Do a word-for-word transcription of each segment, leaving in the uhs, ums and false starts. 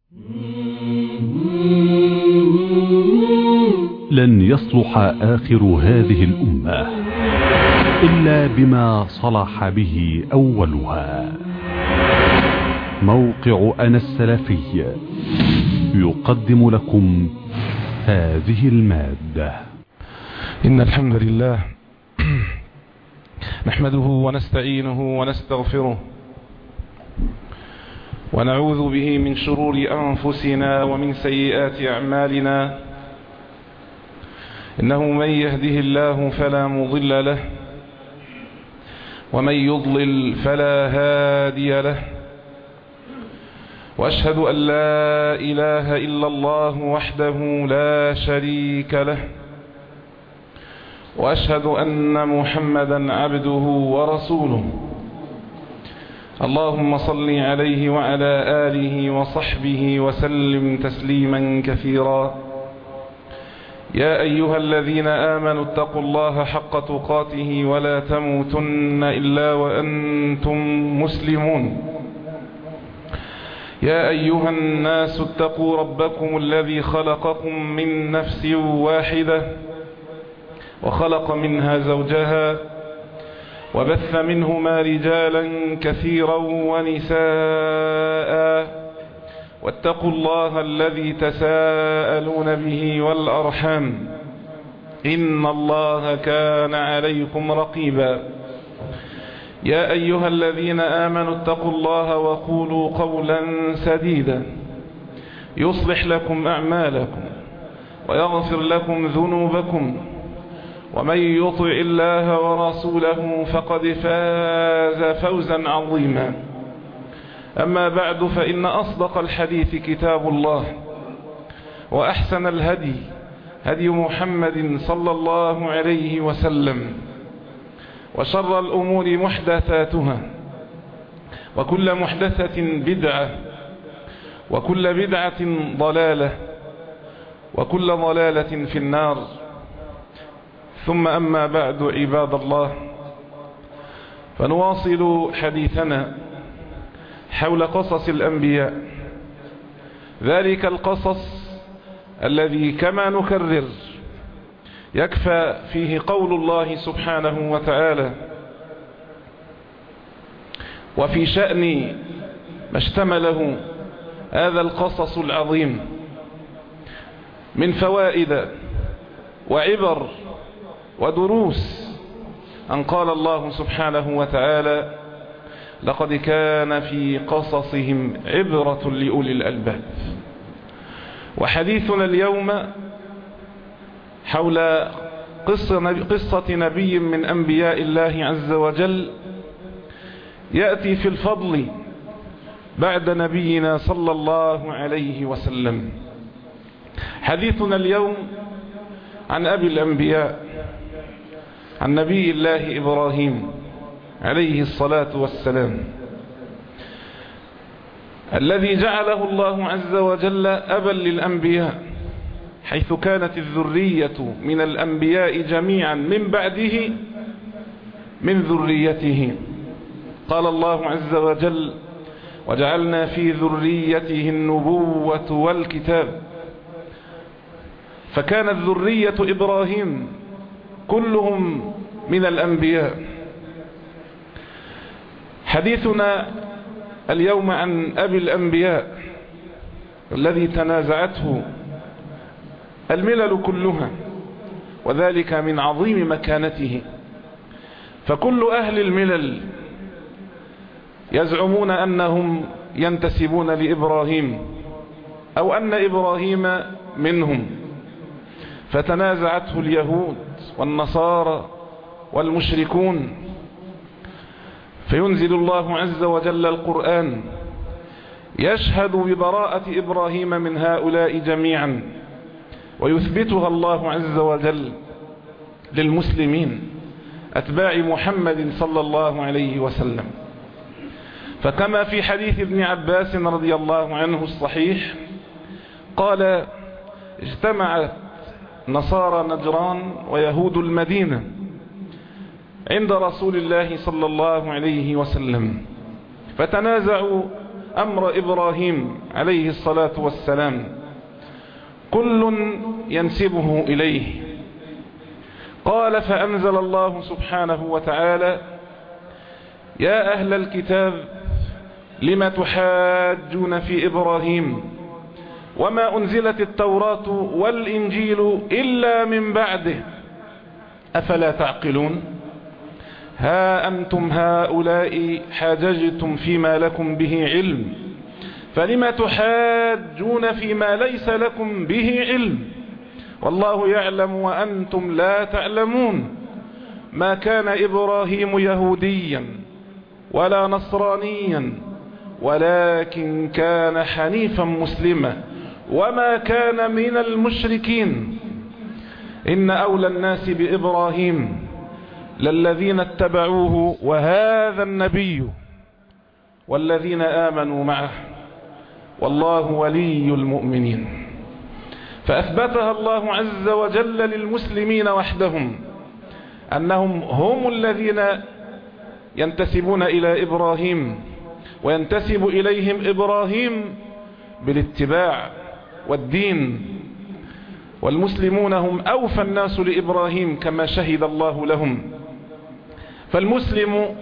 لن يصلح آخر هذه الأمة إلا بما صلح به أولها. موقع أنا السلفي يقدم لكم هذه المادة. إن الحمد لله نحمده ونستعينه ونستغفره ونعوذ به من شرور أنفسنا ومن سيئات أعمالنا. إنه من يهده الله فلا مضل له ومن يضلل فلا هادي له، وأشهد أن لا إله إلا الله وحده لا شريك له، وأشهد أن محمدا عبده ورسوله. اللهم صل عليه وعلى آله وصحبه وسلم تسليما كثيرا. يا أيها الذين آمنوا اتقوا الله حق تقاته ولا تموتن إلا وأنتم مسلمون. يا أيها الناس اتقوا ربكم الذي خلقكم من نفس واحدة وخلق منها زوجها وبث منهما رجالا كثيرا ونساء، واتقوا الله الذي تساءلون به والأرحام إن الله كان عليكم رقيبا. يا أيها الذين آمنوا اتقوا الله وقولوا قولا سديدا يصلح لكم أعمالكم ويغفر لكم ذنوبكم، ومن يطع الله ورسوله فقد فاز فوزا عظيما. أما بعد، فإن أصدق الحديث كتاب الله، وأحسن الهدي هدي محمد صلى الله عليه وسلم، وشر الأمور محدثاتها، وكل محدثة بدعة، وكل بدعة ضلالة، وكل ضلالة في النار. ثم أما بعد، عباد الله، فنواصل حديثنا حول قصص الأنبياء، ذلك القصص الذي كما نكرر يكفى فيه قول الله سبحانه وتعالى: وفي شأن ما اشتمله هذا القصص العظيم من فوائد وعبر ودروس، أن قال الله سبحانه وتعالى: لقد كان في قصصهم عبرة لأولي الألباب. وحديثنا اليوم حول قصة نبي من أنبياء الله عز وجل يأتي في الفضل بعد نبينا صلى الله عليه وسلم. حديثنا اليوم عن أبي الأنبياء، عن نبي الله إبراهيم عليه الصلاة والسلام، الذي جعله الله عز وجل أبا للأنبياء، حيث كانت الذرية من الأنبياء جميعا من بعده من ذريته. قال الله عز وجل: وجعلنا في ذريته النبوة والكتاب. فكانت ذرية إبراهيم كلهم من الأنبياء. حديثنا اليوم عن أبي الأنبياء الذي تنازعته الملل كلها، وذلك من عظيم مكانته. فكل أهل الملل يزعمون أنهم ينتسبون لإبراهيم أو أن إبراهيم منهم، فتنازعته اليهود والنصارى والمشركون. فينزل الله عز وجل القرآن يشهد ببراءة إبراهيم من هؤلاء جميعا، ويثبتها الله عز وجل للمسلمين أتباع محمد صلى الله عليه وسلم. فكما في حديث ابن عباس رضي الله عنه الصحيح قال: اجتمعت نصارى نجران ويهود المدينة عند رسول الله صلى الله عليه وسلم، فتنازعوا أمر إبراهيم عليه الصلاة والسلام كل ينسبه إليه. قال فأنزل الله سبحانه وتعالى يا أهل الكتاب لم تحاجون في إبراهيم وما أنزلت التوراة والإنجيل إلا من بعده أفلا تعقلون ها أنتم هؤلاء حاججتم فيما لكم به علم فلم تحاجون فيما ليس لكم به علم والله يعلم وأنتم لا تعلمون ما كان إبراهيم يهوديا ولا نصرانيا ولكن كان حنيفا مسلما وما كان من المشركين إن أولى الناس بإبراهيم للذين اتبعوه وهذا النبي والذين آمنوا معه والله ولي المؤمنين. فأثبتها الله عز وجل للمسلمين وحدهم أنهم هم الذين ينتسبون إلى إبراهيم وينتسب إليهم إبراهيم بالاتباع والدين، والمسلمون هم أوفى الناس لإبراهيم كما شهد الله لهم. فالمسلم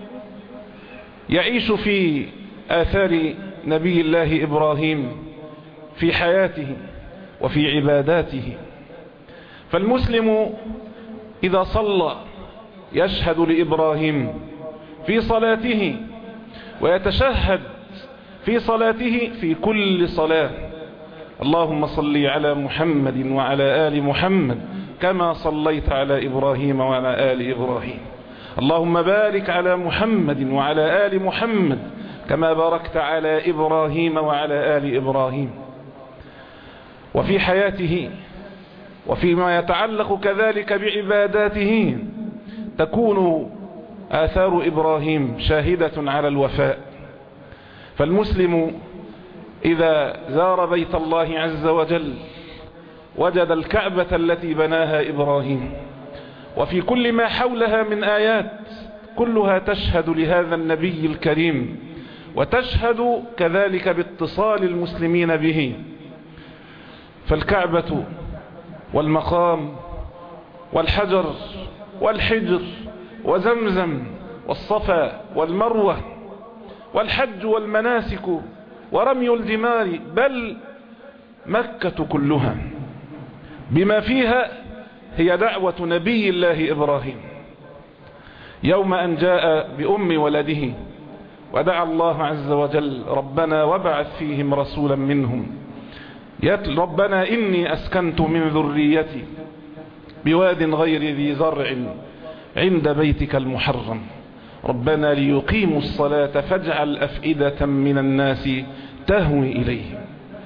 يعيش في آثار نبي الله إبراهيم في حياته وفي عباداته. فالمسلم إذا صلى يشهد لإبراهيم في صلاته ويتشهد في صلاته في كل صلاة اللهم صل على محمد وعلى آل محمد كما صليت على إبراهيم وعلى آل إبراهيم اللهم بارك على محمد وعلى آل محمد كما باركت على إبراهيم وعلى آل إبراهيم. وفي حياته وفيما يتعلق كذلك بعباداته تكون آثار إبراهيم شاهدة على الوفاء. فالمسلم إذا زار بيت الله عز وجل وجد الكعبة التي بناها إبراهيم وفي كل ما حولها من آيات كلها تشهد لهذا النبي الكريم وتشهد كذلك باتصال المسلمين به. فالكعبة والمقام والحجر والحجر وزمزم والصفا والمروة والحج والمناسك ورمي الجمار بل مكة كلها بما فيها هي دعوة نبي الله إبراهيم يوم أن جاء بأم ولده ودعا الله عز وجل ربنا وابعث فيهم رسولا منهم يتل ربنا إني أسكنت من ذريتي بواد غير ذي زرع عند بيتك المحرم ربنا ليقيموا الصلاة فاجعل أفئدة من الناس تهوي إليهم.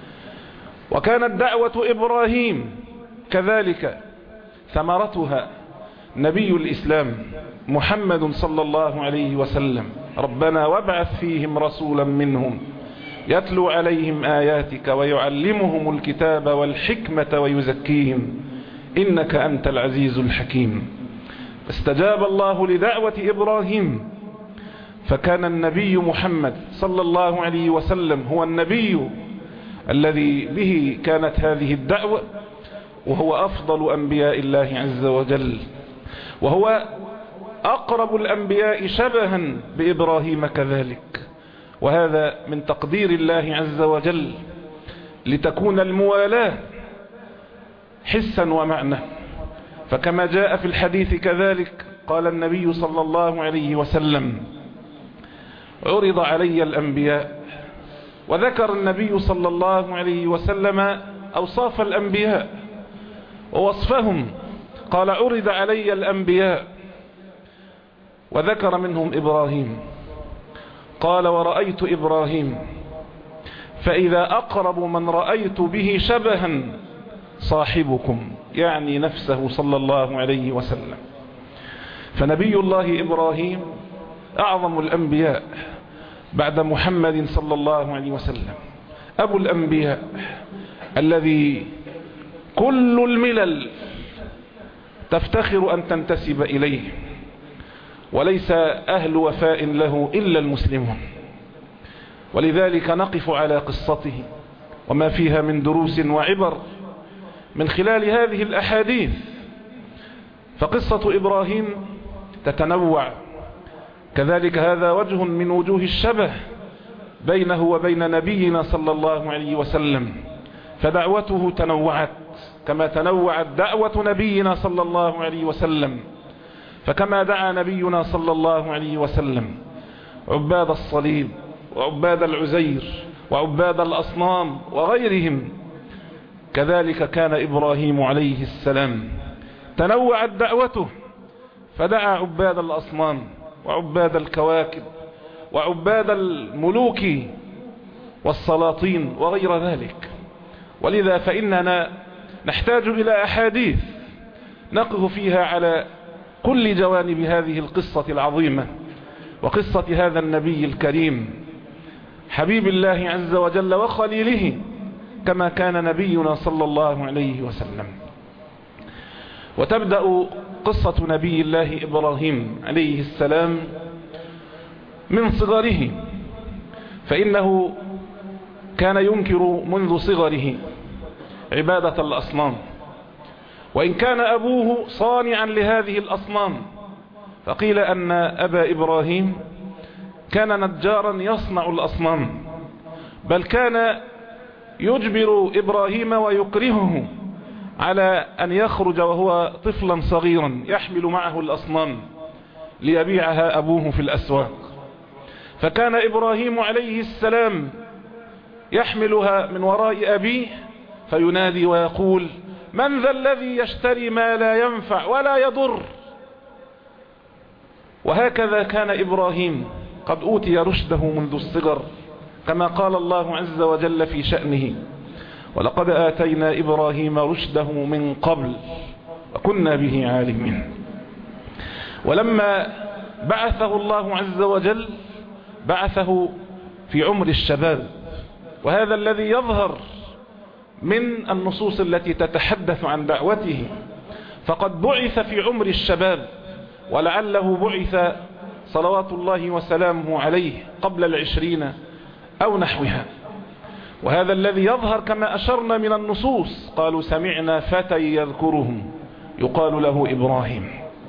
وكانت دعوة إبراهيم كذلك ثمرتها نبي الإسلام محمد صلى الله عليه وسلم ربنا وابعث فيهم رسولا منهم يتلو عليهم آياتك ويعلمهم الكتاب والحكمة ويزكيهم إنك أنت العزيز الحكيم. استجاب الله لدعوة إبراهيم فكان النبي محمد صلى الله عليه وسلم هو النبي الذي به كانت هذه الدعوة وهو أفضل أنبياء الله عز وجل وهو أقرب الأنبياء شبها بإبراهيم كذلك. وهذا من تقدير الله عز وجل لتكون الموالاة حسا ومعنى. فكما جاء في الحديث كذلك قال النبي صلى الله عليه وسلم عرض علي الأنبياء وذكر النبي صلى الله عليه وسلم أوصاف الأنبياء ووصفهم قال عرض علي الأنبياء وذكر منهم إبراهيم قال ورأيت إبراهيم فإذا أقرب من رأيت به شبها صاحبكم يعني نفسه صلى الله عليه وسلم. فنبي الله إبراهيم أعظم الأنبياء بعد محمد صلى الله عليه وسلم أبو الأنبياء الذي كل الملل تفتخر أن تنتسب إليه وليس أهل وفاء له إلا المسلمون. ولذلك نقف على قصته وما فيها من دروس وعبر من خلال هذه الأحاديث. فقصة إبراهيم تتنوع، كذلك هذا وجه من وجوه الشبه بينه وبين نبينا صلى الله عليه وسلم، فدعوته تنوعت كما تنوعت دعوة نبينا صلى الله عليه وسلم. فكما دعا نبينا صلى الله عليه وسلم عباد الصليب وعباد العزير وعباد الأصنام وغيرهم، كذلك كان إبراهيم عليه السلام تنوعت دعوته فدعا عباد الأصنام وعباد الكواكب وعباد الملوك والسلاطين وغير ذلك. ولذا فإننا نحتاج إلى أحاديث نقف فيها على كل جوانب هذه القصة العظيمة وقصة هذا النبي الكريم حبيب الله عز وجل وخليله كما كان نبينا صلى الله عليه وسلم. وتبدأ قصة نبي الله إبراهيم عليه السلام من صغره، فإنه كان ينكر منذ صغره عبادة الأصنام، وإن كان أبوه صانعا لهذه الأصنام، فقيل أن أبا إبراهيم كان نجارا يصنع الأصنام، بل كان يجبر إبراهيم ويكرهه على أن يخرج وهو طفلا صغيرا يحمل معه الأصنام ليبيعها أبوه في الأسواق. فكان إبراهيم عليه السلام يحملها من وراء أبيه فينادي ويقول: من ذا الذي يشتري ما لا ينفع ولا يضر؟ وهكذا كان إبراهيم قد أوتي رشده منذ الصغر، كما قال الله عز وجل في شأنه: ولقد آتينا إبراهيم رشده من قبل وكنا به عالمين. ولما بعثه الله عز وجل بعثه في عمر الشباب، وهذا الذي يظهر من النصوص التي تتحدث عن دعوته، فقد بعث في عمر الشباب، ولعله بعث صلوات الله وسلامه عليه قبل العشرين أو نحوها. وهذا الذي يظهر كما أشرنا من النصوص، قالوا: سمعنا فتى يذكرهم يقال له إبراهيم.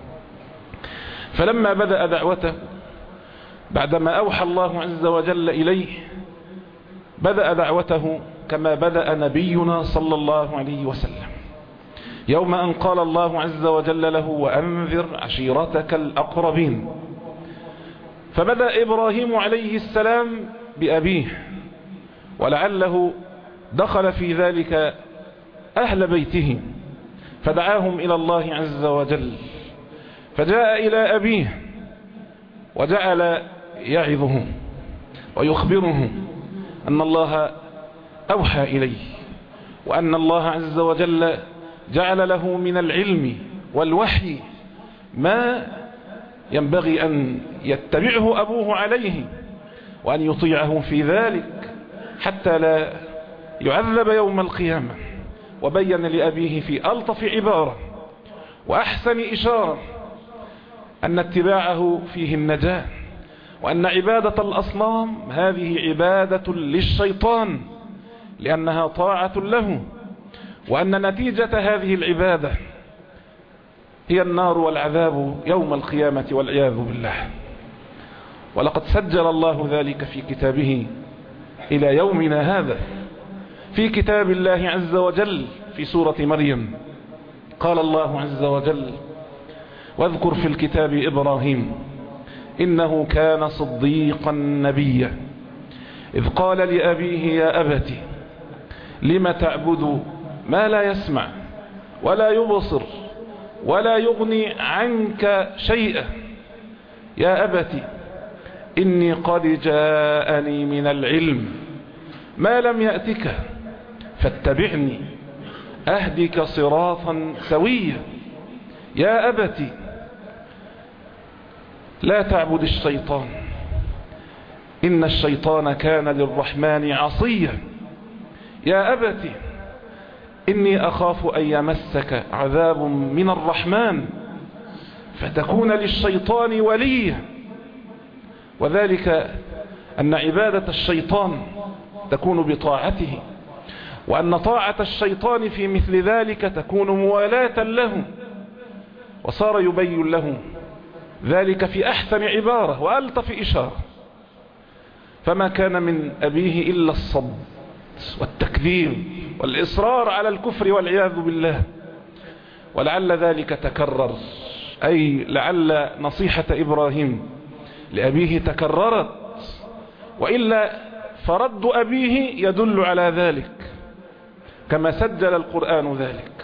فلما بدأ دعوته بعدما أوحى الله عز وجل إليه، بدأ دعوته كما بدأ نبينا صلى الله عليه وسلم، يوم أن قال الله عز وجل له: وأنذر عشيرتك الأقربين. فبدأ إبراهيم عليه السلام بأبيه، ولعله دخل في ذلك أهل بيته فدعاهم إلى الله عز وجل، فجاء إلى أبيه وجعل يعظه ويخبره أن الله أوحى إليه، وأن الله عز وجل جعل له من العلم والوحي ما ينبغي أن يتبعه أبوه عليه، وأن يطيعه في ذلك حتى لا يعذب يوم القيامة. وبين لأبيه في ألطف عبارة وأحسن إشارة أن اتباعه فيه النجاة، وأن عبادة الأصنام هذه عبادة للشيطان لأنها طاعة له، وأن نتيجة هذه العبادة هي النار والعذاب يوم القيامة والعياذ بالله. ولقد سجل الله ذلك في كتابه إلى يومنا هذا، في كتاب الله عز وجل في سورة مريم. قال الله عز وجل: واذكر في الكتاب إبراهيم إنه كان صديقا نبيا إذ قال لأبيه يا أبت لم تعبد ما لا يسمع ولا يبصر ولا يغني عنك شيئا يا أبت إني قد جاءني من العلم ما لم يأتك فاتبعني أهدك صراطا سويا يا أبت لا تعبد الشيطان إن الشيطان كان للرحمن عصيا يا أبت إني أخاف أن يمسك عذاب من الرحمن فتكون للشيطان وليا. وذلك أن عبادة الشيطان تكون بطاعته، وأن طاعة الشيطان في مثل ذلك تكون موالاة له. وصار يبين له ذلك في أحسن عبارة وألطف إشارة. فما كان من أبيه إلا الصد والتكذيب والإصرار على الكفر والعياذ بالله. ولعل ذلك تكرر، أي لعل نصيحة إبراهيم لأبيه تكررت، وإلا فرد أبيه يدل على ذلك كما سجل القرآن ذلك.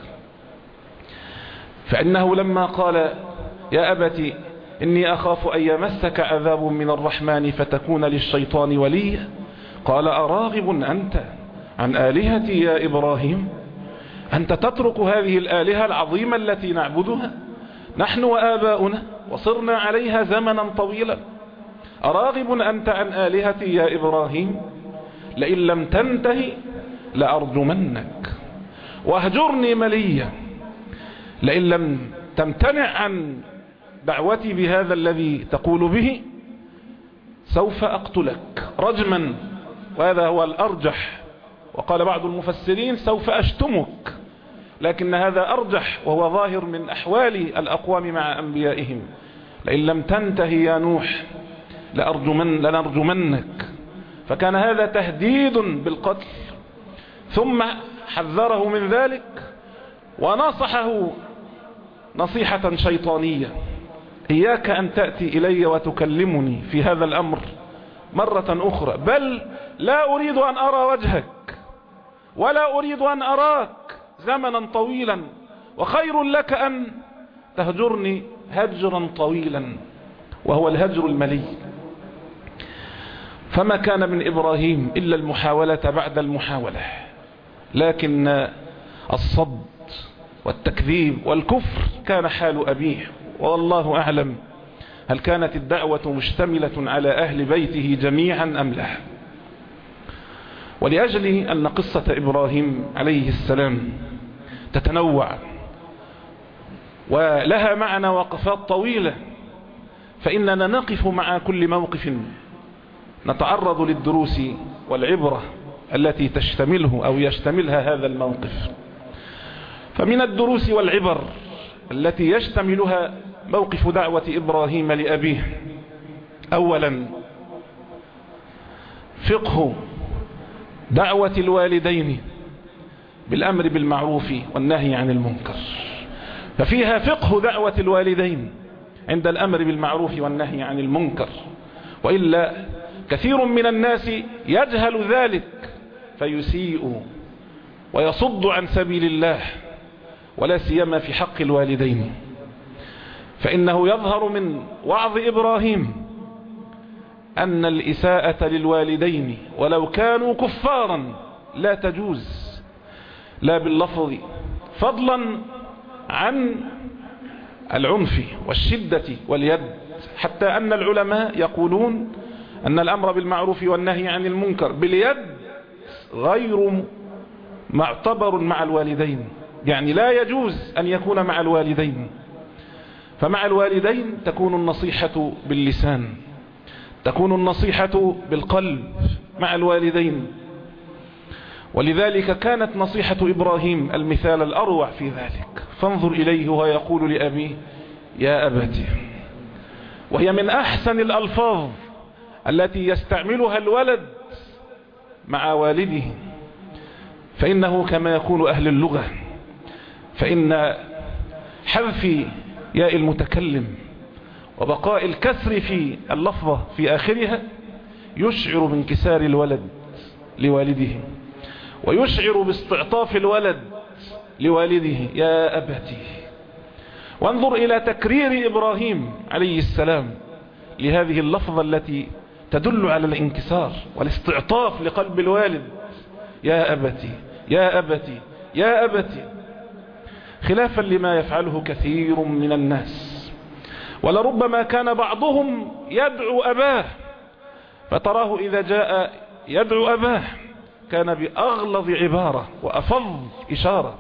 فإنه لما قال يا أبت إني أخاف أن يمسك عذاب من الرحمن فتكون للشيطان وليا، قال أراغب أنت عن آلهتي يا إبراهيم؟ أنت تترك هذه الآلهة العظيمة التي نعبدها نحن وآباؤنا وصرنا عليها زمنا طويلا؟ أراغب أنت عن آلهتي يا إبراهيم؟ لئن لم تنتهي لأرجمنك واهجرني مليا. لئن لم تمتنع عن دعوتي بهذا الذي تقول به سوف أقتلك رجما، وهذا هو الأرجح. وقال بعض المفسرين سوف أشتمك، لكن هذا أرجح وهو ظاهر من أحوال الأقوام مع أنبيائهم. لئن لم تنتهي يا نوح لأرجمن لنرجمنك. فكان هذا تهديد بالقتل، ثم حذره من ذلك ونصحه نصيحة شيطانية: إياك أن تأتي إلي وتكلمني في هذا الأمر مرة أخرى، بل لا أريد أن أرى وجهك ولا أريد أن أراك زمنا طويلا، وخير لك أن تهجرني هجرا طويلا، وهو الهجر الملي. فما كان من إبراهيم إلا المحاولة بعد المحاولة، لكن الصد والتكذيب والكفر كان حال أبيه. والله أعلم هل كانت الدعوة مشتملة على أهل بيته جميعا أم لا. ولأجل أن قصة إبراهيم عليه السلام تتنوع ولها معنى وقفات طويلة، فإننا نقف مع كل موقف نتعرض للدروس والعبرة التي تشتمله أو يشتملها هذا الموقف. فمن الدروس والعبر التي يشتملها موقف دعوة إبراهيم لأبيه: أولا فقه دعوة الوالدين بالأمر بالمعروف والنهي عن المنكر، ففيها فقه دعوة الوالدين عند الأمر بالمعروف والنهي عن المنكر. وإلا كثير من الناس يجهل ذلك فيسيء ويصد عن سبيل الله، ولا سيما في حق الوالدين. فإنه يظهر من وعظ إبراهيم أن الإساءة للوالدين ولو كانوا كفارا لا تجوز، لا باللفظ فضلا عن العنف والشدة واليد، حتى أن العلماء يقولون أن الأمر بالمعروف والنهي عن المنكر باليد غير معتبر مع الوالدين، يعني لا يجوز أن يكون مع الوالدين. فمع الوالدين تكون النصيحة باللسان، تكون النصيحة بالقلب مع الوالدين. ولذلك كانت نصيحة إبراهيم المثال الأروع في ذلك. فانظر إليه وهو يقول لأبيه يا أبتي، وهي من أحسن الألفاظ التي يستعملها الولد مع والده، فإنه كما يقول أهل اللغة، فإن حذف ياء المتكلم وبقاء الكسر في اللفظة في آخرها يشعر بانكسار الولد لوالده، ويشعر باستعطاف الولد لوالده يا أبتي. وانظر إلى تكرير إبراهيم عليه السلام لهذه اللفظة التي تدل على الانكسار والاستعطاف لقلب الوالد: يا أبتي يا أبتي يا أبتي، خلافا لما يفعله كثير من الناس. ولربما كان بعضهم يدعو أباه، فتراه إذا جاء يدعو أباه كان بأغلظ عبارة وأفض إشارة.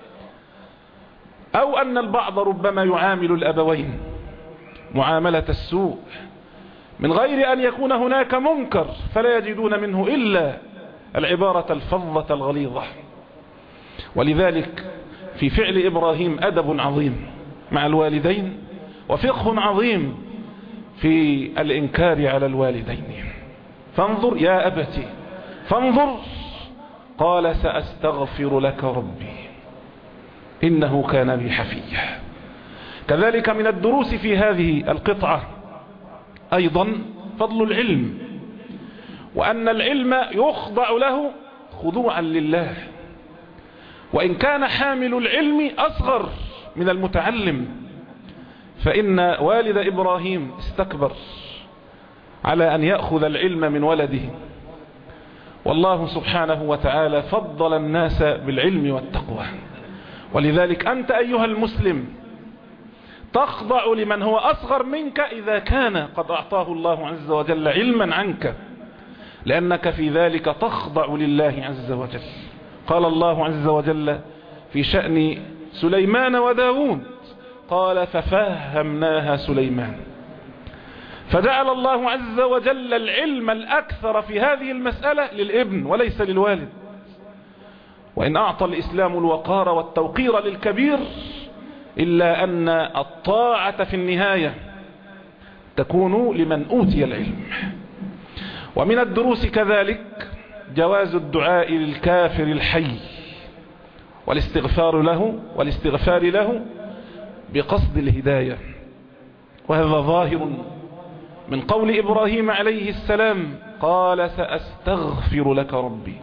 أو أن البعض ربما يعامل الأبوين معاملة السوء من غير أن يكون هناك منكر، فلا يجدون منه إلا العبارة الفظة الغليظة. ولذلك في فعل إبراهيم أدب عظيم مع الوالدين، وفقه عظيم في الإنكار على الوالدين. فانظر يا أبتي فانظر، قال سأستغفر لك ربي إنه كان بي حفيا. كذلك من الدروس في هذه القطعة أيضا فضل العلم، وأن العلم يخضع له خضوعا لله، وإن كان حامل العلم أصغر من المتعلم. فإن والد إبراهيم استكبر على أن يأخذ العلم من ولده، والله سبحانه وتعالى فضل الناس بالعلم والتقوى. ولذلك أنت أيها المسلم تخضع لمن هو أصغر منك إذا كان قد أعطاه الله عز وجل علما عنك، لأنك في ذلك تخضع لله عز وجل. قال الله عز وجل في شأن سليمان وداود، قال ففهمناها سليمان، فجعل الله عز وجل العلم الأكثر في هذه المسألة للابن وليس للوالد. وإن أعطى الإسلام الوقار والتوقير للكبير، إلا أن الطاعة في النهاية تكون لمن أوتي العلم. ومن الدروس كذلك جواز الدعاء للكافر الحي والاستغفار له والاستغفار له بقصد الهداية، وهذا ظاهر من قول إبراهيم عليه السلام، قال سأستغفر لك ربي.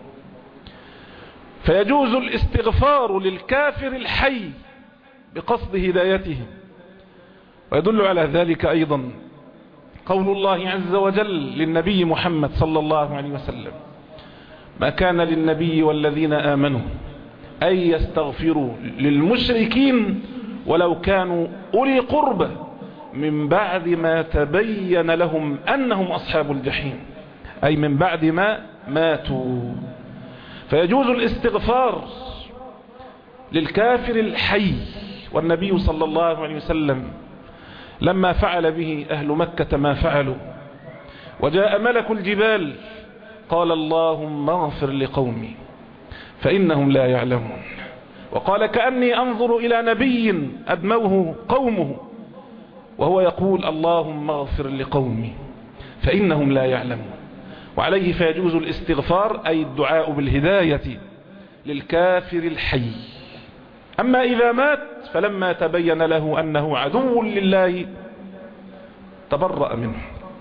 فيجوز الاستغفار للكافر الحي بقصد هدايته. ويدل على ذلك أيضا قول الله عز وجل للنبي محمد صلى الله عليه وسلم، ما كان للنبي والذين آمنوا أن يستغفروا للمشركين ولو كانوا أولي قربى من بعد ما تبين لهم أنهم أصحاب الجحيم، أي من بعد ما ماتوا. فيجوز الاستغفار للكافر الحي. والنبي صلى الله عليه وسلم لما فعل به أهل مكة ما فعلوا، وجاء ملك الجبال قال اللهم اغفر لقومي فإنهم لا يعلمون، وقال كأني أنظر إلى نبي أدموه قومه وهو يقول اللهم اغفر لقومي فإنهم لا يعلمون. وعليه فيجوز الاستغفار أي الدعاء بالهداية للكافر الحي. أما إذا مات فلما تبين له أنه عدو لله تبرأ منه.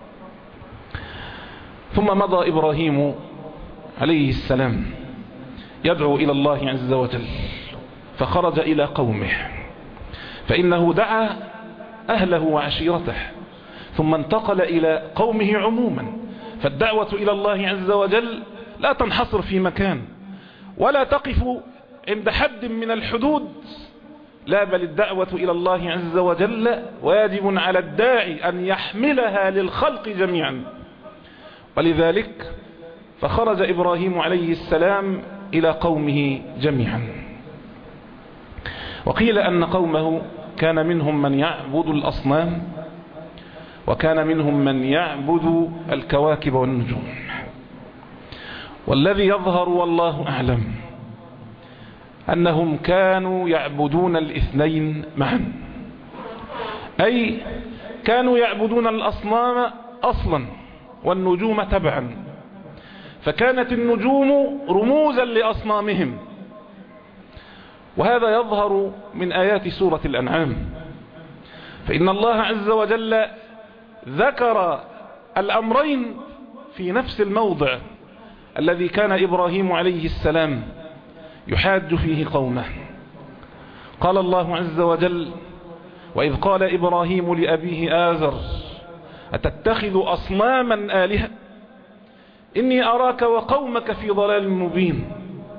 ثم مضى إبراهيم عليه السلام يدعو إلى الله عز وجل، فخرج إلى قومه، فإنه دعا أهله وعشيرته، ثم انتقل إلى قومه عموما. فالدعوة إلى الله عز وجل لا تنحصر في مكان ولا تقف عند حد من الحدود، لا، بل الدعوة إلى الله عز وجل واجب على الداعي أن يحملها للخلق جميعا. ولذلك فخرج إبراهيم عليه السلام إلى قومه جميعا. وقيل أن قومه كان منهم من يعبد الأصنام، وكان منهم من يعبد الكواكب والنجوم. والذي يظهر والله أعلم أنهم كانوا يعبدون الاثنين معا، أي كانوا يعبدون الأصنام أصلا والنجوم تبعا، فكانت النجوم رموزا لأصنامهم. وهذا يظهر من آيات سورة الأنعام، فإن الله عز وجل ذكر الأمرين في نفس الموضع الذي كان إبراهيم عليه السلام يحاج فيه قومه. قال الله عز وجل وإذ قال إبراهيم لأبيه آزر أتتخذ أصناما آلهة إني أراك وقومك في ضلال مبين.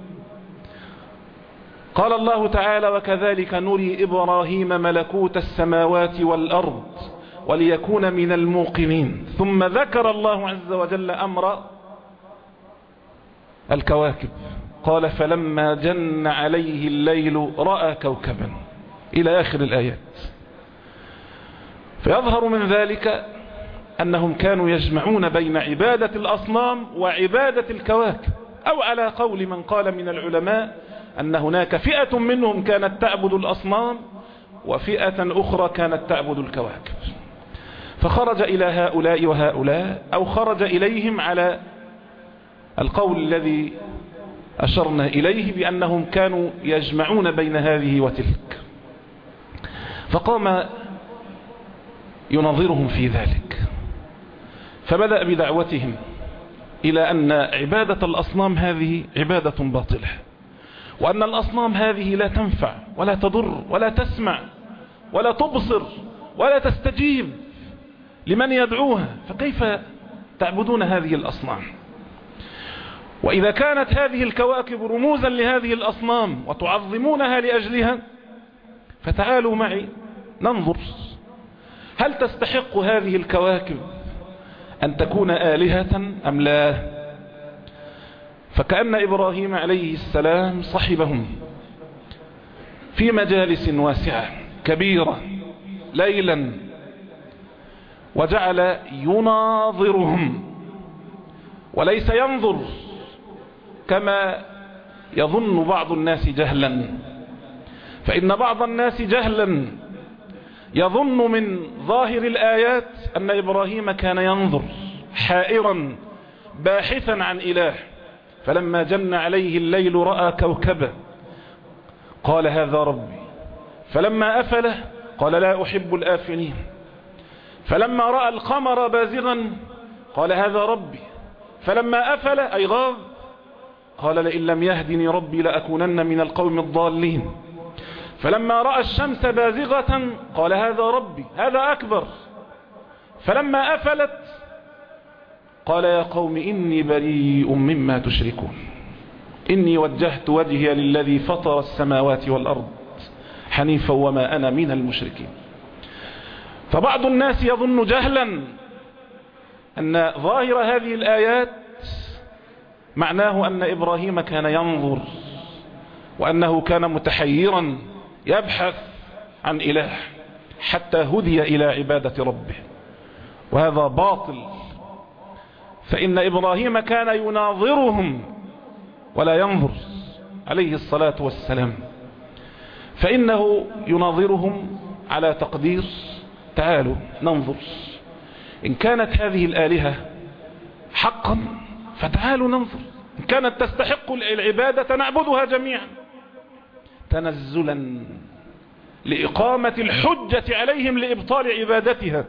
قال الله تعالى وكذلك نري إبراهيم ملكوت السماوات والأرض وليكون من الموقنين. ثم ذكر الله عز وجل أمر الكواكب، قال فلما جن عليه الليل رأى كوكبا إلى آخر الآيات. فيظهر من ذلك أنهم كانوا يجمعون بين عبادة الأصنام وعبادة الكواكب، أو على قول من قال من العلماء أن هناك فئة منهم كانت تعبد الأصنام وفئة أخرى كانت تعبد الكواكب. فخرج إلى هؤلاء وهؤلاء، أو خرج إليهم على القول الذي أشرنا إليه بأنهم كانوا يجمعون بين هذه وتلك، فقام ينظرهم في ذلك، فبدأ بدعوتهم إلى أن عبادة الأصنام هذه عبادة باطلة، وأن الأصنام هذه لا تنفع ولا تضر ولا تسمع ولا تبصر ولا تستجيب لمن يدعوها، فكيف تعبدون هذه الأصنام؟ وإذا كانت هذه الكواكب رموزا لهذه الأصنام وتعظمونها لأجلها، فتعالوا معي ننظر هل تستحق هذه الكواكب أن تكون آلهة أم لا؟ فكأن إبراهيم عليه السلام صحبهم في مجالس واسعة كبيرة ليلا، وجعل يناظرهم، وليس ينظر كما يظن بعض الناس جهلا، فإن بعض الناس جهلا يظن من ظاهر الآيات أن إبراهيم كان ينظر حائرا باحثا عن إله، فلما جن عليه الليل رأى كوكبا قال هذا ربي، فلما أفله قال لا أحب الآفلين، فلما رأى القمر بازغا قال هذا ربي، فلما أفل أي غاب قال لئن لم يهدني ربي لأكونن من القوم الضالين، فلما رأى الشمس بازغة قال هذا ربي هذا أكبر، فلما أفلت قال يا قوم إني بريء مما تشركون إني وجهت وجهي للذي فطر السماوات والأرض حنيفا وما أنا من المشركين. فبعض الناس يظن جهلا أن ظاهر هذه الآيات معناه أن إبراهيم كان ينظر، وأنه كان متحيرا يبحث عن إله حتى هدي إلى عبادة ربه، وهذا باطل. فإن إبراهيم كان يناظرهم ولا ينظر عليه الصلاة والسلام، فإنه يناظرهم على تقدير تعالوا ننظر إن كانت هذه الآلهة حقا فتعالوا ننظر، إن كانت تستحق العبادة نعبدها جميعا، تنزلا لإقامة الحجة عليهم لإبطال عبادتها.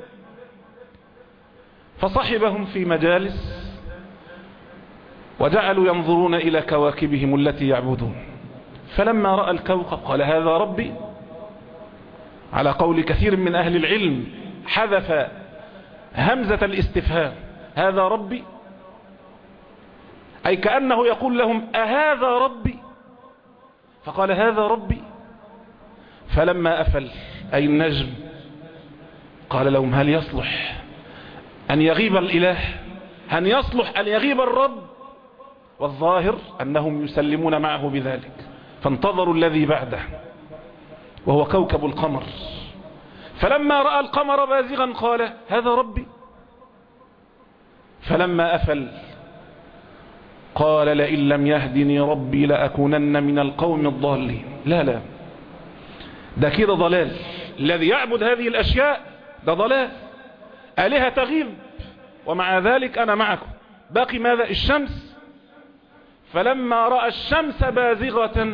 فصحبهم في مجالس وجعلوا ينظرون إلى كواكبهم التي يعبدون، فلما رأى الكوكب قال هذا ربي، على قول كثير من أهل العلم حذف همزة الاستفهام هذا ربي، أي كأنه يقول لهم أهذا ربي؟ فقال هذا ربي. فلما أفل أي النجم قال لهم هل يصلح أن يغيب الإله؟ هل يصلح أن يغيب الرب؟ والظاهر أنهم يسلمون معه بذلك، فانتظروا الذي بعده وهو كوكب القمر. فلما رأى القمر بازغا قال هذا ربي. فلما أفل قال لئن لم يهدني ربي لأكونن من القوم الضالين. لا لا، ده كده ضلال، الذي يعبد هذه الأشياء ده ضلال. آلهة تغيب ومع ذلك أنا معكم. باقي ماذا؟ الشمس. فلما رأى الشمس بازغة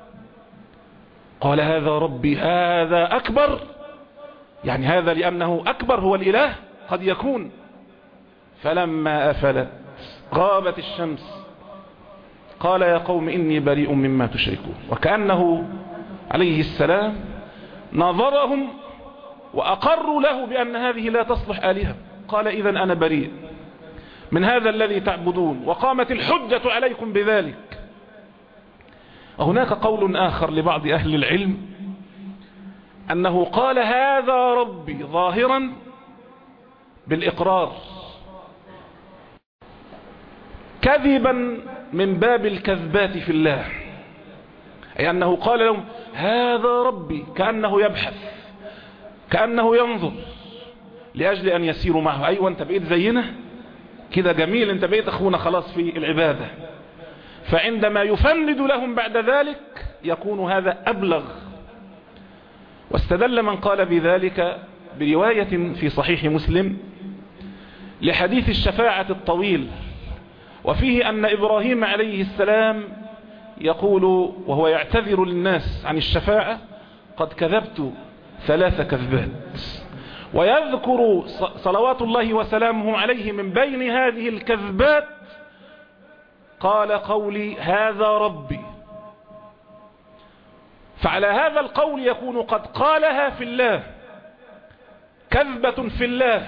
قال هذا ربي هذا أكبر، يعني هذا لأنه أكبر هو الإله قد يكون. فلما أفلت غابت الشمس قال يا قوم إني بريء مما تشركون، وكأنه عليه السلام نظرهم وأقروا له بأن هذه لا تصلح آلهة. قال إذن أنا بريء من هذا الذي تعبدون، وقامت الحجة عليكم بذلك. هناك قول آخر لبعض أهل العلم أنه قال هذا ربي ظاهرا بالإقرار كذبا من باب الكذبات في الله، أي أنه قال لهم هذا ربي كأنه يبحث كأنه ينظر لأجل أن يسيروا معه. أيوة أنت بقيت زينا كده جميل، أنت بقيت أخونا خلاص في العبادة. فعندما يفند لهم بعد ذلك يكون هذا أبلغ. واستدل من قال بذلك برواية في صحيح مسلم لحديث الشفاعة الطويل، وفيه أن إبراهيم عليه السلام يقول وهو يعتذر للناس عن الشفاعة: قد كذبت ثلاث كذبات. ويذكر صلوات الله وسلامه عليه من بين هذه الكذبات قال: قولي هذا ربي. فعلى هذا القول يكون قد قالها في الله، كذبة في الله.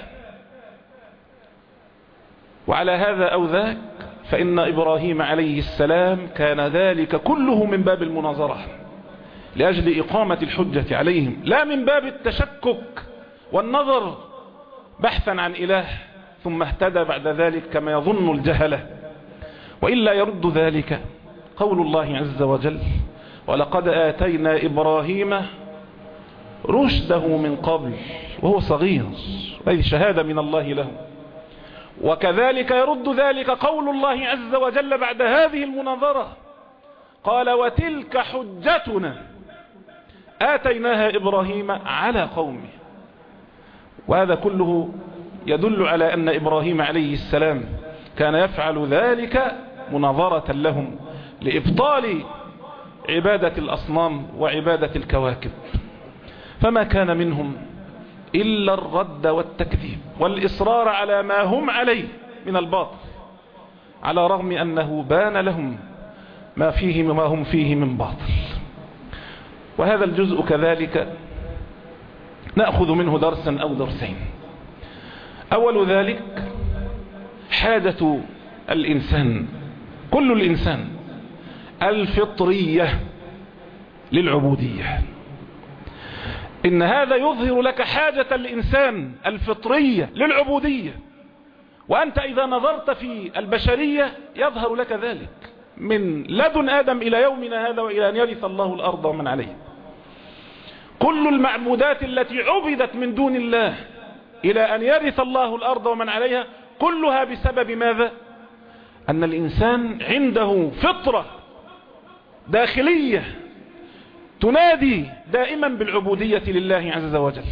وعلى هذا أو ذاك فإن إبراهيم عليه السلام كان ذلك كله من باب المناظرة لأجل إقامة الحجة عليهم، لا من باب التشكك والنظر بحثا عن إله ثم اهتدى بعد ذلك كما يظن الجهلة. وإلا يرد ذلك قول الله عز وجل: ولقد آتينا إبراهيم رشده من قبل وهو صغير. هذه شهادة من الله له. وكذلك يرد ذلك قول الله عز وجل بعد هذه المناظرة، قال: وتلك حجتنا آتيناها إبراهيم على قومه. وهذا كله يدل على أن إبراهيم عليه السلام كان يفعل ذلك مناظرة لهم لإبطال عبادة الأصنام وعبادة الكواكب. فما كان منهم إلا الرد والتكذيب والإصرار على ما هم عليه من الباطل، على رغم أنه بان لهم ما فيه ما هم فيه من باطل. وهذا الجزء كذلك نأخذ منه درسا أو درسين. أول ذلك حاجة الإنسان، كل الإنسان، الفطرية للعبودية. إن هذا يظهر لك حاجة الإنسان الفطرية للعبودية. وأنت إذا نظرت في البشرية يظهر لك ذلك من لدن آدم إلى يومنا هذا وإلى أن يرث الله الأرض ومن عليها. كل المعبودات التي عبدت من دون الله إلى أن يرث الله الأرض ومن عليها كلها بسبب ماذا؟ أن الإنسان عنده فطرة داخلية تنادي دائما بالعبودية لله عز وجل.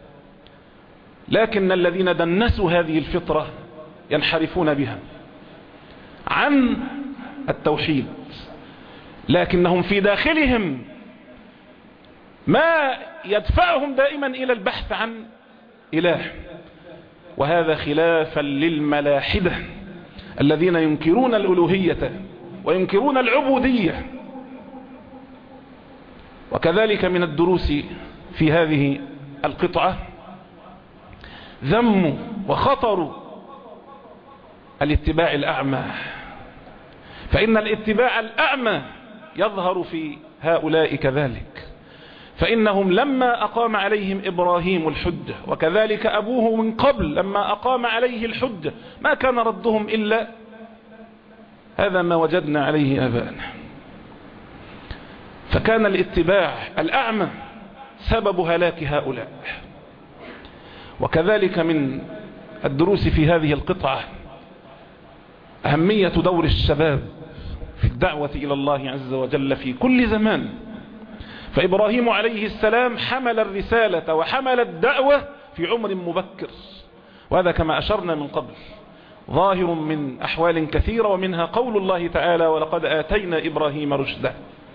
لكن الذين دنسوا هذه الفطرة ينحرفون بها عن التوحيد، لكنهم في داخلهم ما يدفعهم دائما إلى البحث عن إله. وهذا خلافا للملاحدة الذين ينكرون الألوهية وينكرون العبودية. وكذلك من الدروس في هذه القطعة ذم وخطر الاتباع الأعمى. فإن الاتباع الأعمى يظهر في هؤلاء كذلك، فإنهم لما أقام عليهم إبراهيم الحجة وكذلك أبوه من قبل لما أقام عليه الحجة ما كان ردهم إلا هذا ما وجدنا عليه آباءنا. فكان الاتباع الأعمى سبب هلاك هؤلاء. وكذلك من الدروس في هذه القطعة أهمية دور الشباب في الدعوة إلى الله عز وجل في كل زمان. فإبراهيم عليه السلام حمل الرسالة وحمل الدعوة في عمر مبكر، وهذا كما أشرنا من قبل ظاهر من أحوال كثيرة، ومنها قول الله تعالى: ولقد آتينا إبراهيم رشده.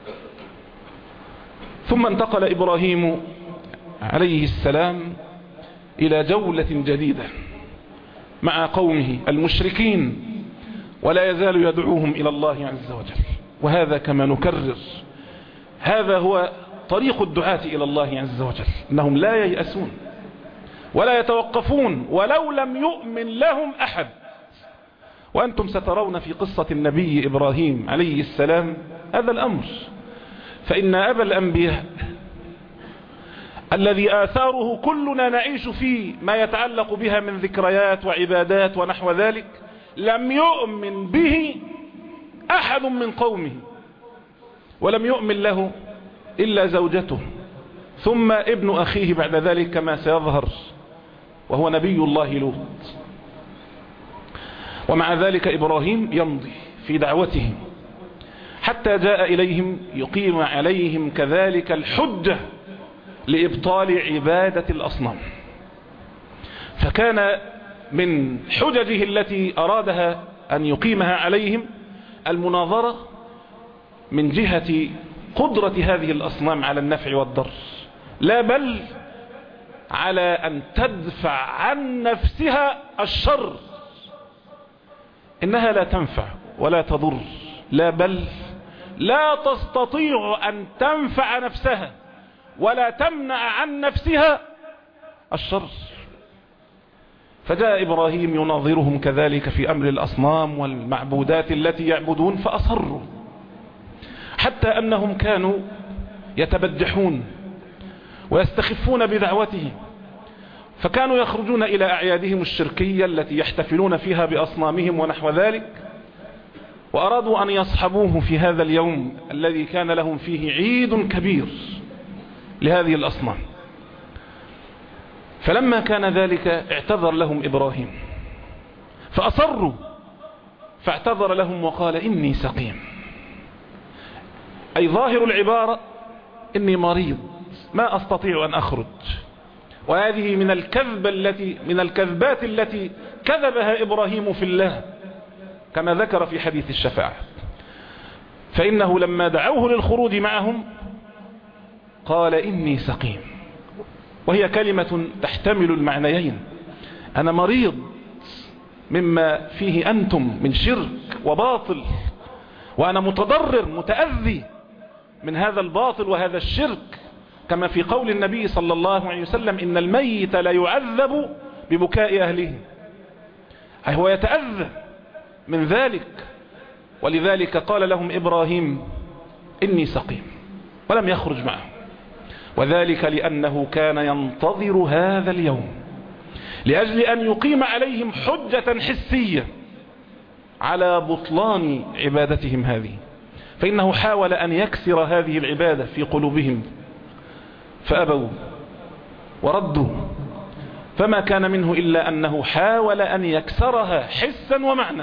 ثم انتقل إبراهيم عليه السلام إلى جولة جديدة مع قومه المشركين، ولا يزال يدعوهم إلى الله عز وجل. وهذا كما نكرر هذا هو طريق الدعاة إلى الله عز وجل، أنهم لا ييأسون ولا يتوقفون ولو لم يؤمن لهم أحد. وأنتم سترون في قصة النبي إبراهيم عليه السلام هذا الأمر. فإن أبا الأنبياء الذي آثاره كلنا نعيش فيه ما يتعلق بها من ذكريات وعبادات ونحو ذلك لم يؤمن به أحد من قومه، ولم يؤمن له إلا زوجته ثم ابن أخيه بعد ذلك كما سيظهر وهو نبي الله لوط. ومع ذلك إبراهيم يمضي في دعوته حتى جاء إليهم يقيم عليهم كذلك الحجة لإبطال عبادة الأصنام. فكان من حججه التي أرادها أن يقيمها عليهم المناظرة من جهة قدرة هذه الأصنام على النفع والضر، لا بل على أن تدفع عن نفسها الشر. إنها لا تنفع ولا تضر، لا بل لا تستطيع أن تنفع نفسها ولا تمنع عن نفسها الشر. فجاء إبراهيم يناظرهم كذلك في أمر الأصنام والمعبودات التي يعبدون، فأصروا حتى أنهم كانوا يتبجحون ويستخفون بدعوته، فكانوا يخرجون إلى أعيادهم الشركية التي يحتفلون فيها بأصنامهم ونحو ذلك، وأرادوا أن يصحبوه في هذا اليوم الذي كان لهم فيه عيد كبير لهذه الأصنام. فلما كان ذلك اعتذر لهم إبراهيم فأصروا، فاعتذر لهم وقال إني سقيم، أي ظاهر العبارة إني مريض ما أستطيع أن أخرج. وهذه من الكذبة التي من الكذبات التي كذبها إبراهيم في الله كما ذكر في حديث الشفاعة. فإنه لما دعوه للخروج معهم قال إني سقيم، وهي كلمة تحتمل المعنيين: أنا مريض مما فيه أنتم من شرك وباطل، وأنا متضرر متأذي من هذا الباطل وهذا الشرك، كما في قول النبي صلى الله عليه وسلم: إن الميت لا يعذب ببكاء أهله، أي هو يتأذى من ذلك. ولذلك قال لهم إبراهيم إني سقيم ولم يخرج معهم، وذلك لأنه كان ينتظر هذا اليوم لأجل أن يقيم عليهم حجة حسية على بطلان عبادتهم هذه. فإنه حاول أن يكسر هذه العبادة في قلوبهم فأبوا وردوا، فما كان منه إلا أنه حاول أن يكسرها حسا ومعنى.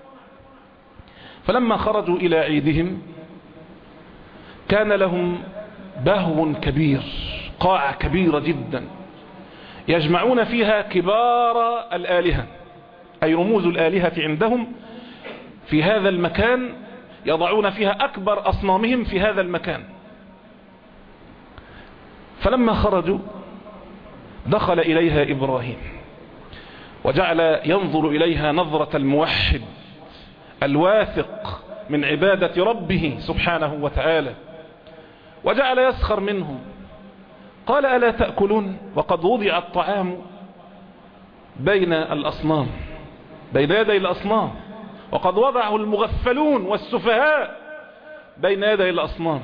فلما خرجوا إلى عيدهم كان لهم بهو كبير، قاعة كبيرة جدا يجمعون فيها كبار الآلهة، أي رموز الآلهة عندهم في هذا المكان، يضعون فيها أكبر أصنامهم في هذا المكان. فلما خرجوا دخل إليها إبراهيم وجعل ينظر إليها نظرة الموحد الواثق من عبادة ربه سبحانه وتعالى، وجعل يسخر منهم. قال: ألا تأكلون وقد وضع الطعام بين الأصنام، بين يدي الأصنام، وقد وضعه المغفلون والسفهاء بين يدي الأصنام،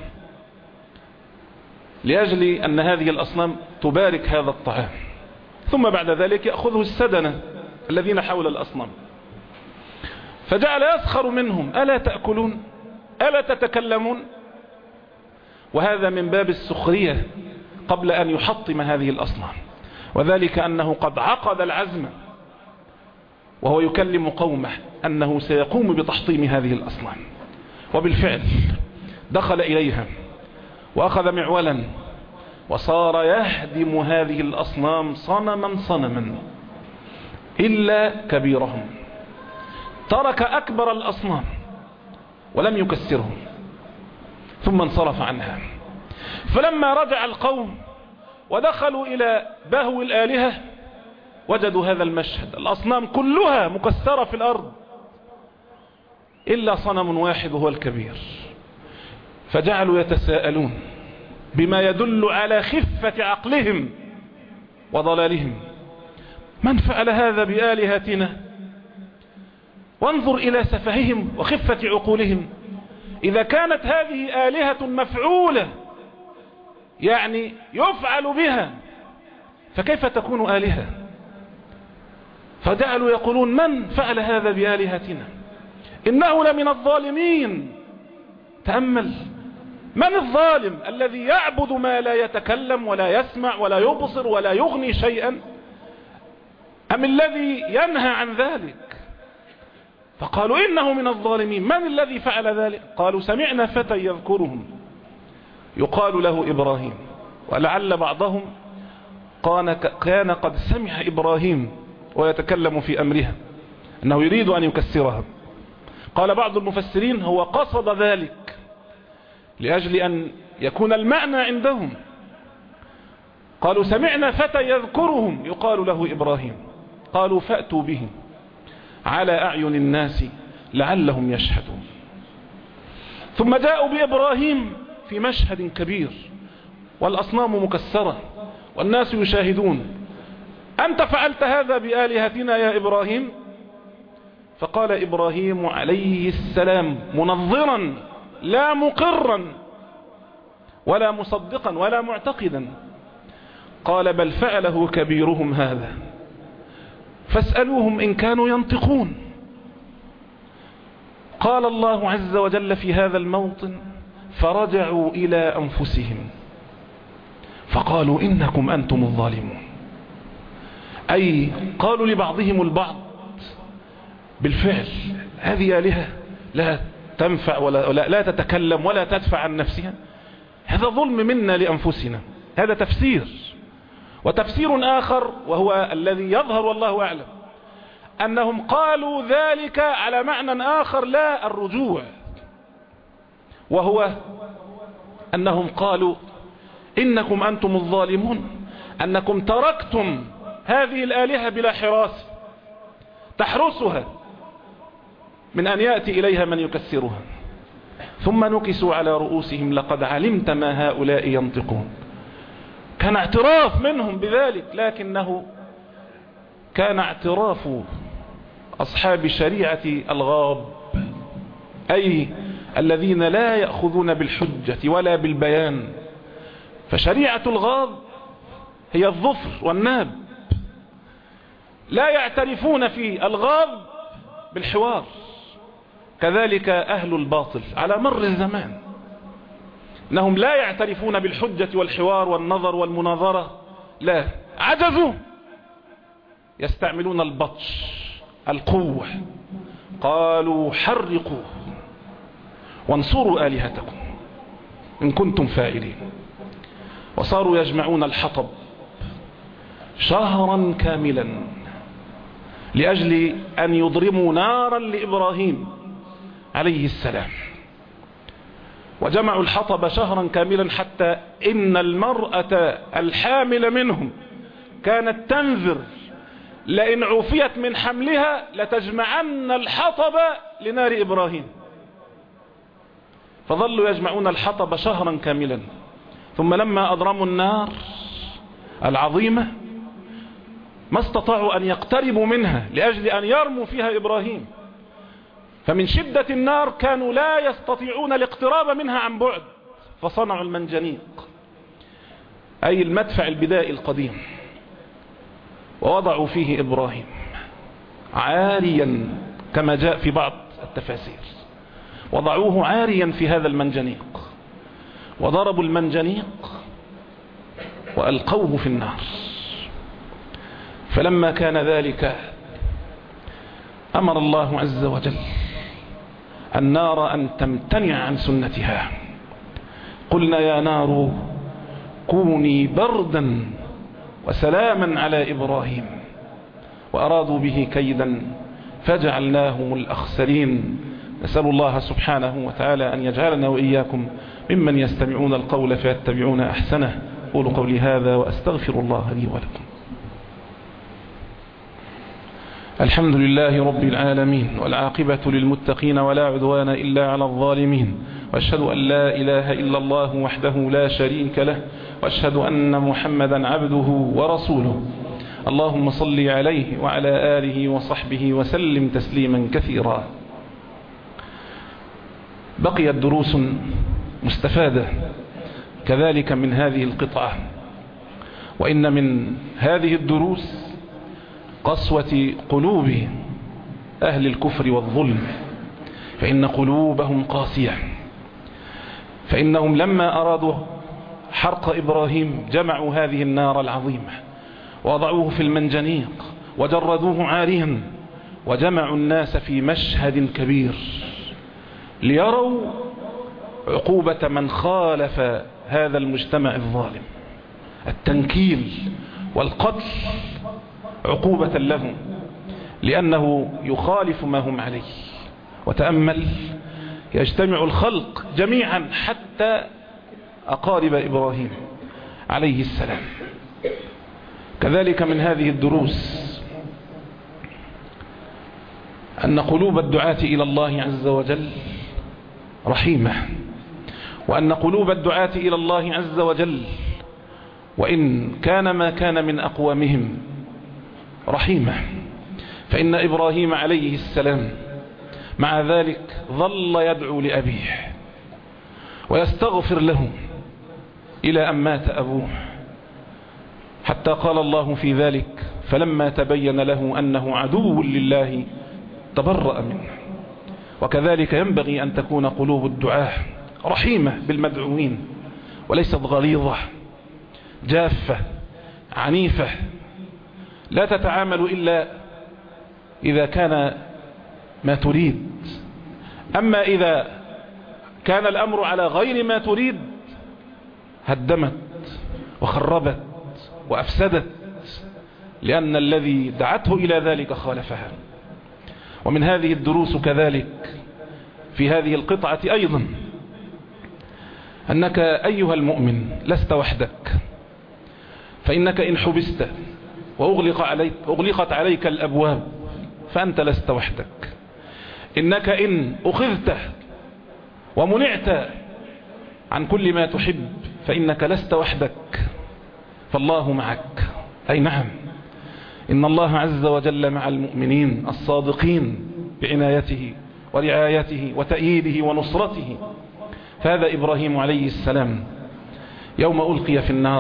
لأجل أن هذه الأصنام تبارك هذا الطعام، ثم بعد ذلك يأخذه السدنة الذين حول الأصنام. فجعل يسخر منهم: ألا تأكلون، ألا تتكلمون. وهذا من باب السخرية قبل أن يحطم هذه الأصنام، وذلك أنه قد عقد العزم وهو يكلم قومه أنه سيقوم بتحطيم هذه الأصنام. وبالفعل دخل إليها وأخذ معولا وصار يهدم هذه الأصنام صنما صنما إلا كبيرهم، ترك أكبر الأصنام ولم يكسرهم، ثم انصرف عنها. فلما رجع القوم ودخلوا إلى بهو الآلهة وجدوا هذا المشهد، الأصنام كلها مكسرة في الأرض إلا صنم واحد هو الكبير. فجعلوا يتساءلون بما يدل على خفة عقلهم وضلالهم: من فعل هذا بآلهتنا؟ وانظر إلى سفههم وخفة عقولهم. إذا كانت هذه آلهة مفعولة يعني يفعل بها، فكيف تكون آلهة؟ فجعلوا يقولون: من فعل هذا بآلهتنا؟ إنه لمن الظالمين. تأمل، من الظالم الذي يعبد ما لا يتكلم ولا يسمع ولا يبصر ولا يغني شيئا؟ أم الذي ينهى عن ذلك؟ فقالوا إنه من الظالمين. من الذي فعل ذلك؟ قالوا سمعنا فتى يذكرهم يقال له إبراهيم. ولعل بعضهم كان قد سمع إبراهيم ويتكلم في أمرها أنه يريد أن يكسرها. قال بعض المفسرين هو قصد ذلك لأجل أن يكون المعنى عندهم. قالوا سمعنا فتى يذكرهم يقال له إبراهيم. قالوا فأتوا به على أعين الناس لعلهم يشهدون. ثم جاءوا بإبراهيم في مشهد كبير والأصنام مكسرة والناس يشاهدون. أنت فعلت هذا بآلهتنا يا إبراهيم؟ فقال إبراهيم عليه السلام منظرا لا مقرا ولا مصدقا ولا معتقدا، قال بل فعله كبيرهم هذا فاسألوهم إن كانوا ينطقون. قال الله عز وجل في هذا الموطن فرجعوا إلى أنفسهم فقالوا إنكم أنتم الظالمون. أي قالوا لبعضهم البعض بالفعل هذه آلهة لا تنفع ولا لا, لا تتكلم ولا تدفع عن نفسها، هذا ظلم منا لأنفسنا. هذا تفسير. وتفسير آخر وهو الذي يظهر والله أعلم أنهم قالوا ذلك على معنى آخر لا الرجوع، وهو أنهم قالوا إنكم أنتم الظالمون أنكم تركتم هذه الآلهة بلا حراس تحرسها من أن يأتي إليها من يكسرها. ثم نكسوا على رؤوسهم لقد علمت ما هؤلاء ينطقون. كان اعتراف منهم بذلك، لكنه كان اعتراف أصحاب شريعة الغاب، أي الذين لا يأخذون بالحجة ولا بالبيان. فشريعة الغاب هي الظفر والناب، لا يعترفون في الغاب بالحوار. كذلك أهل الباطل على مر الزمان أنهم لا يعترفون بالحجة والحوار والنظر والمناظرة، لا، عجزوا، يستعملون البطش القوة. قالوا حرقوا وانصروا آلهتكم إن كنتم فاعلين. وصاروا يجمعون الحطب شهرا كاملا لأجل أن يضرموا نارا لإبراهيم عليه السلام. وجمعوا الحطب شهرا كاملا حتى إن المرأة الحامل منهم كانت تنذر لئن عفيت من حملها لتجمعن الحطب لنار إبراهيم. فظلوا يجمعون الحطب شهرا كاملا، ثم لما أضرموا النار العظيمة ما استطاعوا أن يقتربوا منها لأجل أن يرموا فيها إبراهيم. فمن شدة النار كانوا لا يستطيعون الاقتراب منها عن بعد، فصنعوا المنجنيق أي المدفع البدائي القديم، ووضعوا فيه إبراهيم عاريا كما جاء في بعض التفاسير. وضعوه عاريا في هذا المنجنيق، وضربوا المنجنيق وألقوه في النار. فلما كان ذلك أمر الله عز وجل النار أن تمتنع عن سنتها. قلنا يا نار كوني بردا وسلاما على إبراهيم وأرادوا به كيدا فجعلناهم الأخسرين. نسأل الله سبحانه وتعالى أن يجعلنا وإياكم ممن يستمعون القول فيتبعون أحسنه. قولوا قولي هذا وأستغفر الله لي ولكم. الحمد لله رب العالمين، والعاقبة للمتقين ولا عدوان إلا على الظالمين، وأشهد أن لا إله إلا الله وحده لا شريك له، وأشهد أن محمدا عبده ورسوله. اللهم صل عليه وعلى آله وصحبه وسلم تسليما كثيرا. بقيت دروس مستفادة كذلك من هذه القطعة، وإن من هذه الدروس قسوة قلوب أهل الكفر والظلم، فإن قلوبهم قاسية. فإنهم لما أرادوا حرق إبراهيم جمعوا هذه النار العظيمة ووضعوه في المنجنيق وجردوه عاريا وجمعوا الناس في مشهد كبير ليروا عقوبة من خالف هذا المجتمع الظالم، التنكيل والقتل عقوبة له لأنه يخالف ما هم عليه. وتأمل، يجتمع الخلق جميعا حتى أقارب إبراهيم عليه السلام. كذلك من هذه الدروس أن قلوب الدعاة إلى الله عز وجل رحيمة، وأن قلوب الدعاة إلى الله عز وجل وإن كان ما كان من أقوامهم رحيمة، فإن إبراهيم عليه السلام مع ذلك ظل يدعو لأبيه ويستغفر له إلى أن مات أبوه، حتى قال الله في ذلك: فلما تبين له أنه عدو لله تبرأ منه. وكذلك ينبغي أن تكون قلوب الدعاة رحيمة بالمدعوين وليست غليظة جافة عنيفة لا تتعامل إلا إذا كان ما تريد. أما إذا كان الأمر على غير ما تريد هدمت وخربت وأفسدت، لأن الذي دعته إلى ذلك خالفها. ومن هذه الدروس كذلك في هذه القطعة أيضا أنك أيها المؤمن لست وحدك، فإنك إن حبست وأغلق عليك أغلقت عليك الأبواب فأنت لست وحدك. إنك إن أخذت ومنعت عن كل ما تحب فإنك لست وحدك، فالله معك. أي نعم، إن الله عز وجل مع المؤمنين الصادقين بعنايته ورعايته وتأييده ونصرته. فهذا إبراهيم عليه السلام يوم ألقي في النار،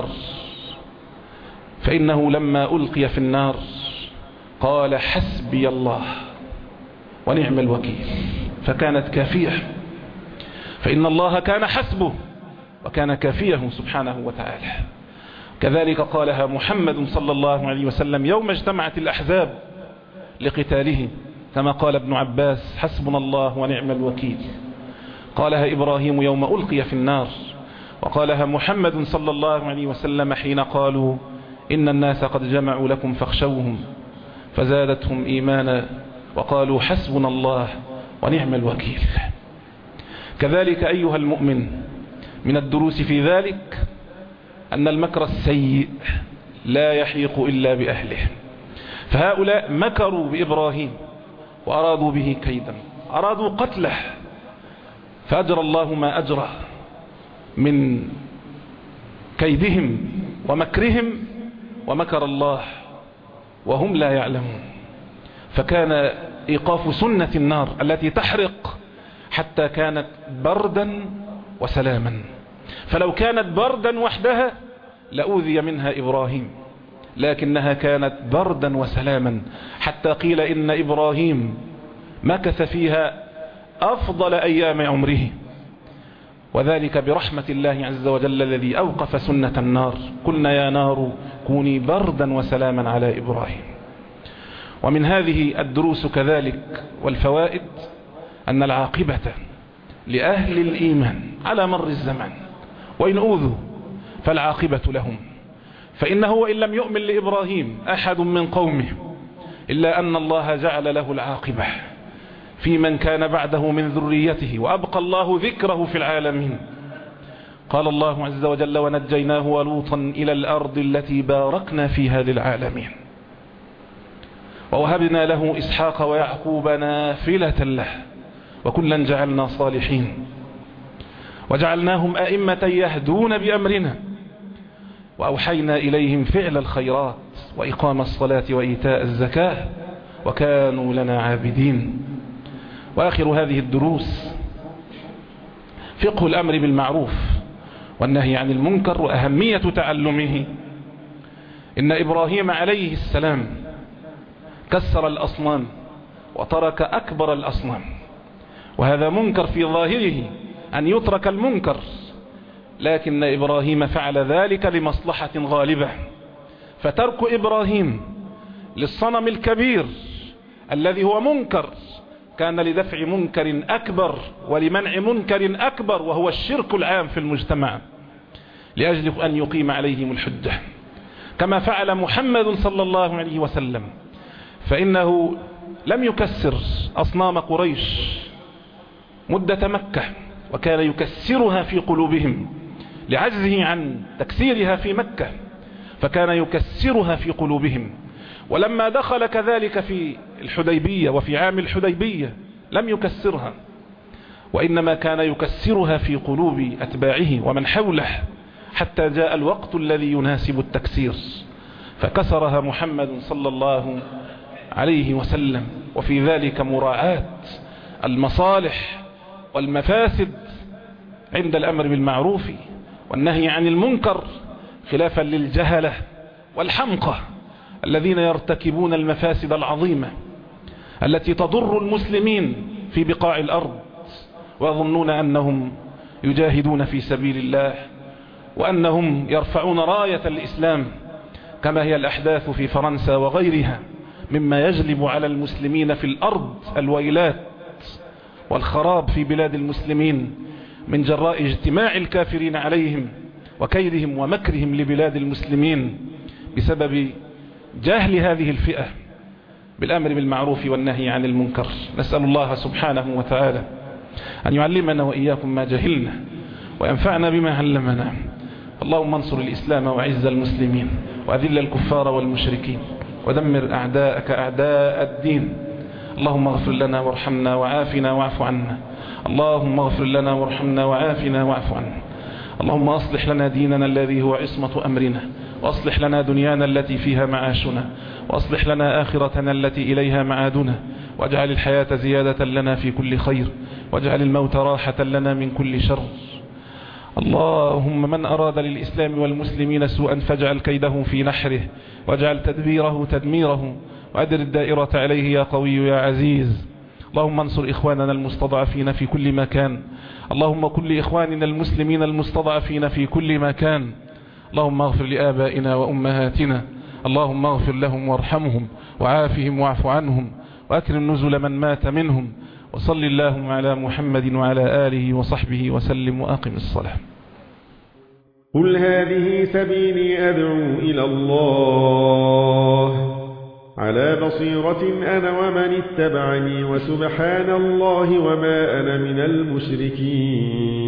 فإنه لما ألقي في النار قال: حسبي الله ونعم الوكيل، فكانت كافية، فإن الله كان حسبه وكان كافيه سبحانه وتعالى. كذلك قالها محمد صلى الله عليه وسلم يوم اجتمعت الأحزاب لقتاله، كما قال ابن عباس: حسبنا الله ونعم الوكيل. قالها إبراهيم يوم ألقي في النار، وقالها محمد صلى الله عليه وسلم حين قالوا: إن الناس قد جمعوا لكم فاخشوهم، فزادتهم إيمانا وقالوا: حسبنا الله ونعم الوكيل. كذلك أيها المؤمن من الدروس في ذلك أن المكر السيء لا يحيق إلا بأهله، فهؤلاء مكروا بإبراهيم وأرادوا به كيدا، أرادوا قتله، فأجرى الله ما أجرى من كيدهم ومكرهم، ومكر الله وهم لا يعلمون. فكان إيقاف سنة النار التي تحرق حتى كانت بردا وسلاما، فلو كانت بردا وحدها لأوذي منها إبراهيم، لكنها كانت بردا وسلاما، حتى قيل إن إبراهيم مكث فيها أفضل أيام عمره، وذلك برحمة الله عز وجل الذي أوقف سنة النار. قلنا: يا نار كوني بردا وسلاما على إبراهيم. ومن هذه الدروس كذلك والفوائد أن العاقبة لأهل الإيمان على مر الزمان، وإن أوذوا فالعاقبة لهم، فإنه وإن لم يؤمن لإبراهيم أحد من قومه إلا أن الله جعل له العاقبة في من كان بعده من ذريته، وأبقى الله ذكره في العالمين. قال الله عز وجل: ونجيناه ولوطا إلى الأرض التي باركنا فيها للعالمين، ووهبنا له إسحاق ويعقوب نافلة له، وكلا جعلنا صالحين، وجعلناهم أئمة يهدون بأمرنا، وأوحينا إليهم فعل الخيرات وإقام الصلاة وإيتاء الزكاة، وكانوا لنا عابدين. وآخر هذه الدروس فقه الأمر بالمعروف والنهي عن المنكر وأهمية تعلمه. إن إبراهيم عليه السلام كسر الأصنام وترك أكبر الأصنام، وهذا منكر في ظاهره أن يترك المنكر، لكن إبراهيم فعل ذلك لمصلحة غالبة. فترك إبراهيم للصنم الكبير الذي هو منكر، كان لدفع منكر أكبر ولمنع منكر أكبر، وهو الشرك العام في المجتمع، لأجل أن يقيم عليهم الحجة، كما فعل محمد صلى الله عليه وسلم. فإنه لم يكسر أصنام قريش مدة مكة، وكان يكسرها في قلوبهم لعجزه عن تكسيرها في مكة، فكان يكسرها في قلوبهم. ولما دخل كذلك في الحديبية وفي عام الحديبية لم يكسرها، وإنما كان يكسرها في قلوب أتباعه ومن حوله، حتى جاء الوقت الذي يناسب التكسير فكسرها محمد صلى الله عليه وسلم. وفي ذلك مراعاة المصالح والمفاسد عند الأمر بالمعروف والنهي عن المنكر، خلافا للجهلة والحمقى الذين يرتكبون المفاسد العظيمة التي تضر المسلمين في بقاع الأرض، ويظنون أنهم يجاهدون في سبيل الله وأنهم يرفعون راية الإسلام، كما هي الأحداث في فرنسا وغيرها مما يجلب على المسلمين في الأرض الويلات والخراب في بلاد المسلمين من جراء اجتماع الكافرين عليهم وكيدهم ومكرهم لبلاد المسلمين بسبب جهل هذه الفئة بالأمر بالمعروف والنهي عن المنكر. نسأل الله سبحانه وتعالى أن يعلمنا وإياكم ما جهلنا وينفعنا بما علمنا. اللهم انصر الإسلام وعز المسلمين وأذل الكفار والمشركين ودمر أعداءك أعداء الدين. اللهم اغفر لنا وارحمنا وعافنا واعف عنا. اللهم اغفر لنا وارحمنا وعافنا واعف عنا. اللهم أصلح لنا ديننا الذي هو عصمة أمرنا، وأصلح لنا دنيانا التي فيها معاشنا، وأصلح لنا آخرتنا التي إليها معادنا، واجعل الحياة زيادة لنا في كل خير، واجعل الموت راحة لنا من كل شر. اللهم من أراد للإسلام والمسلمين سوءا فاجعل كيده في نحره، واجعل تدبيره تدميره، وأدر الدائرة عليه يا قوي يا عزيز. اللهم انصر إخواننا المستضعفين في كل مكان. اللهم كن لإخواننا المسلمين المستضعفين في كل مكان. اللهم اغفر لآبائنا وأمهاتنا، اللهم اغفر لهم وارحمهم وعافهم واعف عنهم وأكرم نزل من مات منهم. وصل اللهم على محمد وعلى آله وصحبه وسلم وأقم الصلاة. قل هذه سبيلي أدعو إلى الله على بصيرة أنا ومن اتبعني، وسبحان الله وما أنا من المشركين.